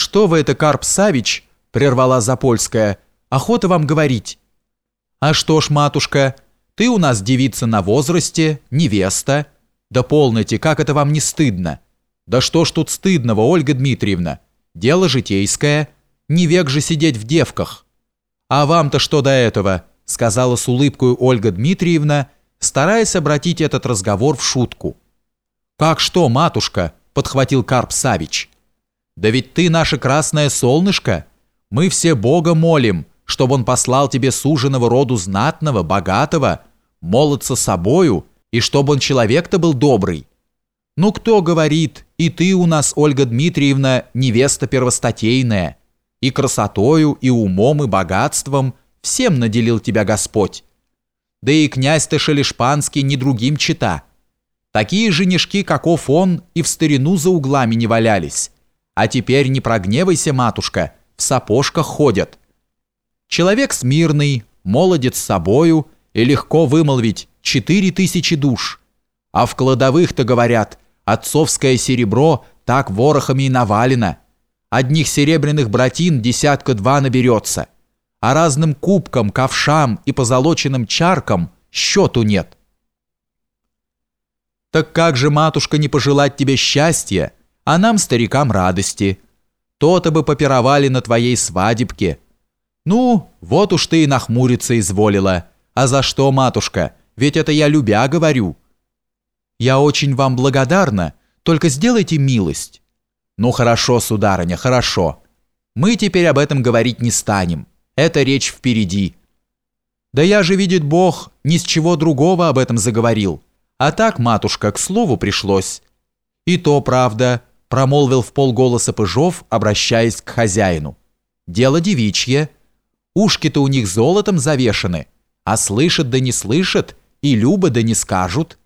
что вы это, Карп Савич, — прервала Запольская, — охота вам говорить. А что ж, матушка, ты у нас девица на возрасте, невеста. Да полноте, как это вам не стыдно? Да что ж тут стыдного, Ольга Дмитриевна? Дело житейское, не век же сидеть в девках. А вам-то что до этого, — сказала с улыбкой Ольга Дмитриевна, стараясь обратить этот разговор в шутку. «Как что, матушка?» — подхватил Карп Савич. «Да ведь ты наше красное солнышко. Мы все Бога молим, чтобы он послал тебе суженого роду знатного, богатого, молодца собою, и чтобы он человек-то был добрый. Ну кто говорит, и ты у нас, Ольга Дмитриевна, невеста первостатейная, и красотою, и умом, и богатством всем наделил тебя Господь. Да и князь-то Шелешпанский не другим чета. Такие женишки, каков он, и в старину за углами не валялись. А теперь не прогневайся, матушка, в сапожках ходят. Человек смирный, молодец с собою, и легко вымолвить 4000 душ. А в кладовых-то, говорят, отцовское серебро так ворохами и навалено. Одних серебряных братин 1-2 наберется, а разным кубкам, ковшам и позолоченным чаркам счету нет. Так как же, матушка, не пожелать тебе счастья, а нам, старикам, радости? То-то бы попировали на твоей свадебке. Ну, вот уж ты и нахмуриться изволила. А за что, матушка? Ведь это я любя говорю. Я очень вам благодарна, только сделайте милость. Ну хорошо, сударыня, хорошо. Мы теперь об этом говорить не станем. Это речь впереди. Да я же, видит Бог, ни с чего другого об этом заговорил. А так, матушка, к слову пришлось. И то правда, промолвил вполголоса Пыжов, обращаясь к хозяину. Дело девичье. Ушки-то у них золотом завешаны, а слышат да не слышат, и любо да не скажут.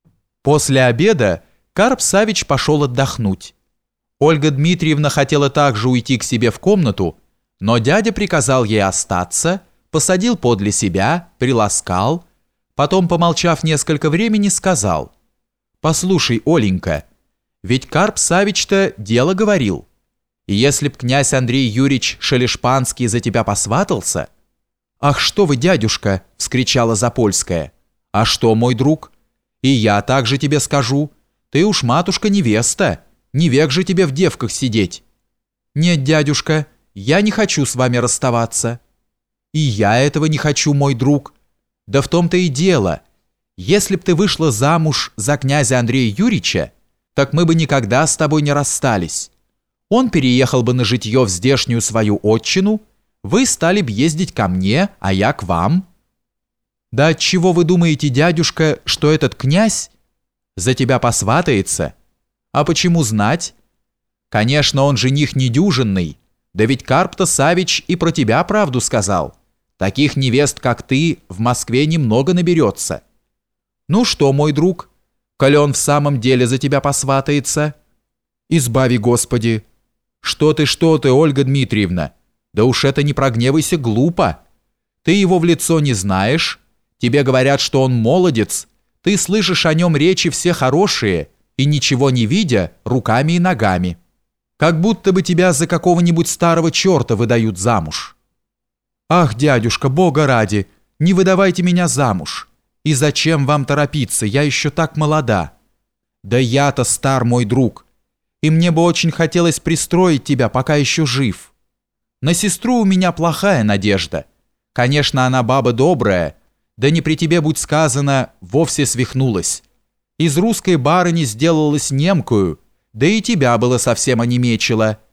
После обеда Карп Савич пошел отдохнуть. Ольга Дмитриевна хотела также уйти к себе в комнату, но дядя приказал ей остаться, посадил подле себя, приласкал, потом, помолчав несколько времени, сказал: «Послушай, Оленька, ведь Карп Савич-то дело говорил, и если б князь Андрей Юрьевич Шелешпанский за тебя посватался...» «Ах, что вы, дядюшка!» — вскричала Запольская. «А что, мой друг? И я также тебе скажу. Ты уж, матушка, невеста, не век же тебе в девках сидеть». «Нет, дядюшка, я не хочу с вами расставаться». «И я этого не хочу, мой друг. Да в том-то и дело. Если б ты вышла замуж за князя Андрея Юрьевича, так мы бы никогда с тобой не расстались. Он переехал бы на житье в здешнюю свою отчину, вы стали б ездить ко мне, а я к вам». «Да отчего вы думаете, дядюшка, что этот князь за тебя посватается? А почему знать? Конечно, он жених недюжинный, да ведь Карп-то Савич и про тебя правду сказал. Таких невест, как ты, в Москве немного наберется. Ну что, мой друг, коли он в самом деле за тебя посватается?» «Избави, Господи!» Что ты, Ольга Дмитриевна? Да уж это не прогневайся глупо. Ты его в лицо не знаешь, тебе говорят, что он молодец, ты слышишь о нем речи все хорошие, и ничего не видя, руками и ногами. Как будто бы тебя за какого-нибудь старого черта выдают замуж». «Ах, дядюшка, Бога ради, не выдавайте меня замуж. И зачем вам торопиться, я еще так молода». «Да я-то стар, мой друг, и мне бы очень хотелось пристроить тебя, пока еще жив. На сестру у меня плохая надежда. Конечно, она баба добрая, да не при тебе, будь сказано, вовсе свихнулась. Из русской барыни сделалась немкою, да и тебя было совсем онемечило.